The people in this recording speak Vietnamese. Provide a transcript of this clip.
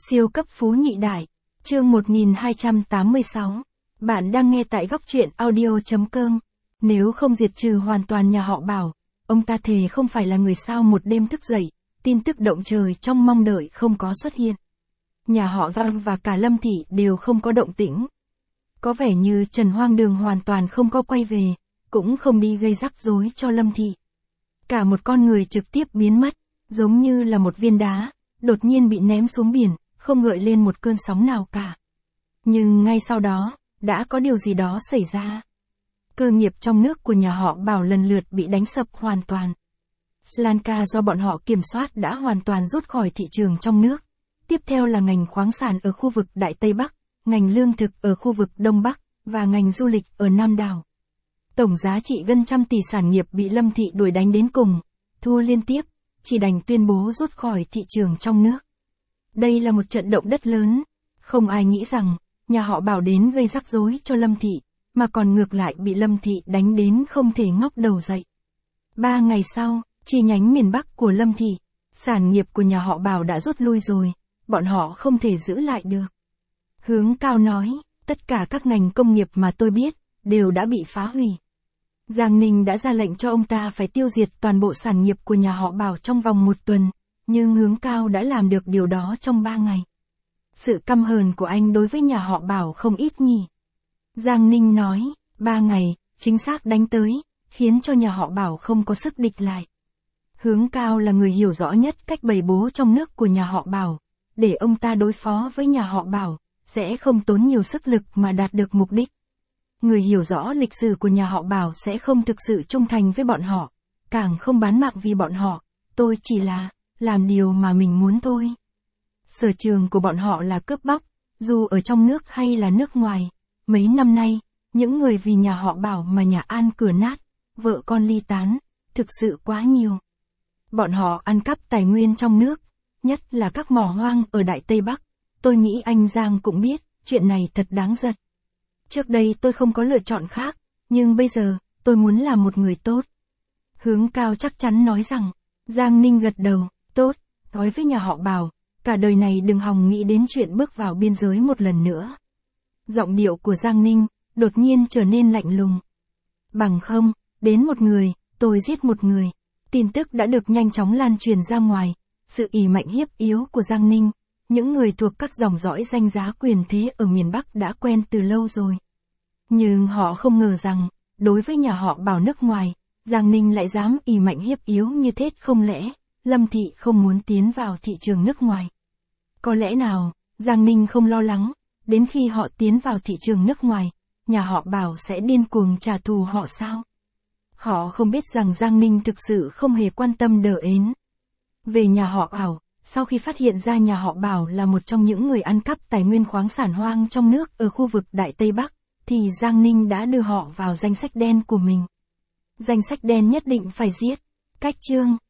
Siêu cấp phú nhị đại. Chương 1286. Bạn đang nghe tại góc truyện audio.com. Nếu không diệt trừ hoàn toàn nhà họ Bảo, ông ta thề không phải là người sao một đêm thức dậy, tin tức động trời trong mong đợi không có xuất hiện. Nhà họ Giang và cả Lâm Thị đều không có động tĩnh. Có vẻ như Trần Hoang Đường hoàn toàn không có quay về, cũng không đi gây rắc rối cho Lâm Thị. Cả một con người trực tiếp biến mất, giống như là một viên đá, đột nhiên bị ném xuống biển, không gợi lên một cơn sóng nào cả. Nhưng ngay sau đó, đã có điều gì đó xảy ra. Cơ nghiệp trong nước của nhà họ Bảo lần lượt bị đánh sập hoàn toàn. Sri Lanka do bọn họ kiểm soát đã hoàn toàn rút khỏi thị trường trong nước. Tiếp theo là ngành khoáng sản ở khu vực Đại Tây Bắc, ngành lương thực ở khu vực Đông Bắc, và ngành du lịch ở Nam đảo. Tổng giá trị gần trăm tỷ sản nghiệp bị Lâm Thị đuổi đánh đến cùng, thua liên tiếp, chỉ đành tuyên bố rút khỏi thị trường trong nước. Đây là một trận động đất lớn, không ai nghĩ rằng, nhà họ Bảo đến gây rắc rối cho Lâm Thị, mà còn ngược lại bị Lâm Thị đánh đến không thể ngóc đầu dậy. 3 ngày sau, chi nhánh miền Bắc của Lâm Thị, sản nghiệp của nhà họ Bảo đã rút lui rồi, bọn họ không thể giữ lại được. Hướng Cao nói, tất cả các ngành công nghiệp mà tôi biết, đều đã bị phá hủy. Giang Ninh đã ra lệnh cho ông ta phải tiêu diệt toàn bộ sản nghiệp của nhà họ Bảo trong vòng 1 tuần, nhưng Hướng Cao đã làm được điều đó trong 3 ngày. Sự căm hờn của anh đối với nhà họ Bảo không ít nhỉ. Giang Ninh nói, 3 ngày, chính xác đánh tới, khiến cho nhà họ Bảo không có sức địch lại. Hướng Cao là người hiểu rõ nhất cách bày bố trong nước của nhà họ Bảo, để ông ta đối phó với nhà họ Bảo, sẽ không tốn nhiều sức lực mà đạt được mục đích. Người hiểu rõ lịch sử của nhà họ Bảo sẽ không thực sự trung thành với bọn họ, càng không bán mạng vì bọn họ, tôi chỉ là làm điều mà mình muốn thôi. Sở trường của bọn họ là cướp bóc, dù ở trong nước hay là nước ngoài. Mấy năm nay, những người vì nhà họ Bảo mà nhà An cửa nát, vợ con ly tán, thực sự quá nhiều. Bọn họ ăn cắp tài nguyên trong nước, nhất là các mỏ hoang ở Đại Tây Bắc. Tôi nghĩ anh Giang cũng biết, chuyện này thật đáng giận. Trước đây tôi không có lựa chọn khác, nhưng bây giờ, tôi muốn làm một người tốt. Hướng Cao chắc chắn nói rằng, Giang Ninh gật đầu, tốt, nói với nhà họ Bảo, cả đời này đừng hòng nghĩ đến chuyện bước vào biên giới một lần nữa. Giọng điệu của Giang Ninh, đột nhiên trở nên lạnh lùng. Bằng không, đến một người, tôi giết một người. Tin tức đã được nhanh chóng lan truyền ra ngoài, sự ỷ mạnh hiếp yếu của Giang Ninh. Những người thuộc các dòng dõi danh giá quyền thế ở miền Bắc đã quen từ lâu rồi. Nhưng họ không ngờ rằng, đối với nhà họ Bảo nước ngoài, Giang Ninh lại dám ỷ mạnh hiếp yếu như thế. Không lẽ, Lâm Thị không muốn tiến vào thị trường nước ngoài? Có lẽ nào, Giang Ninh không lo lắng, đến khi họ tiến vào thị trường nước ngoài, nhà họ Bảo sẽ điên cuồng trả thù họ sao? Họ không biết rằng Giang Ninh thực sự không hề quan tâm đờ ến. Về nhà họ Bảo, sau khi phát hiện ra nhà họ Bảo là một trong những người ăn cắp tài nguyên khoáng sản hoang trong nước ở khu vực Đại Tây Bắc, thì Giang Ninh đã đưa họ vào danh sách đen của mình. Danh sách đen nhất định phải giết. Cách chương